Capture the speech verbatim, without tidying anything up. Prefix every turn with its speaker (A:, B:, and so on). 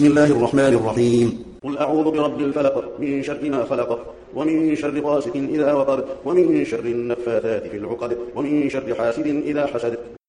A: بسم الله الرحمن الرحيم.
B: قل أعوذ برب الفلق من شر ما خلق ومن شر غاسق إذا وقب ومن شر النفاثات في العقد ومن شر حاسد إذا حسد